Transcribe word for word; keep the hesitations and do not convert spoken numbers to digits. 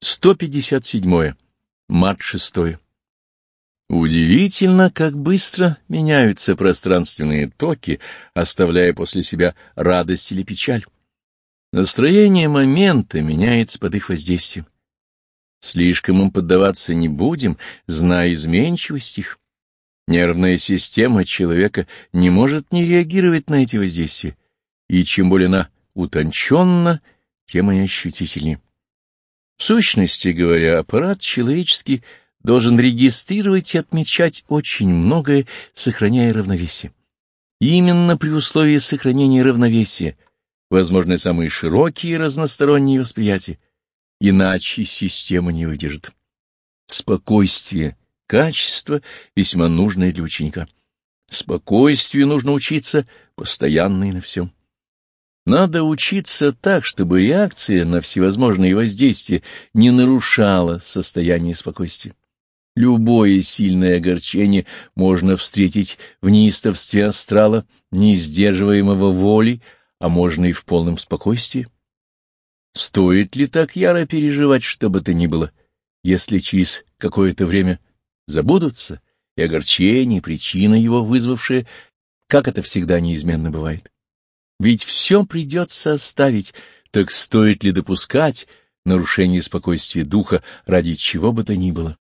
сто пятьдесят седьмое. Март шестой. Удивительно, как быстро меняются пространственные токи, оставляя после себя радость или печаль. Настроение момента меняется под их воздействием. Слишком им поддаваться не будем, зная изменчивость их. Нервная система человека не может не реагировать на эти воздействия, и чем более она утонченна, тем они ощутительнее. В сущности говоря, аппарат человеческий должен регистрировать и отмечать очень многое, сохраняя равновесие. Именно при условии сохранения равновесия возможны самые широкие и разносторонние восприятия, иначе система не выдержит. Спокойствие — качество, весьма нужное для ученика. Спокойствию нужно учиться постоянно и на всем. Надо учиться так, чтобы реакция на всевозможные воздействия не нарушала состояние спокойствия. Любое сильное огорчение можно встретить в неистовстве астрала, не сдерживаемого волей, а можно и в полном спокойствии. Стоит ли так яро переживать, что бы то ни было, если через какое-то время забудутся и огорчение, причина его вызвавшая, как это всегда неизменно бывает? Ведь все придется оставить, так стоит ли допускать нарушение спокойствия духа ради чего бы то ни было?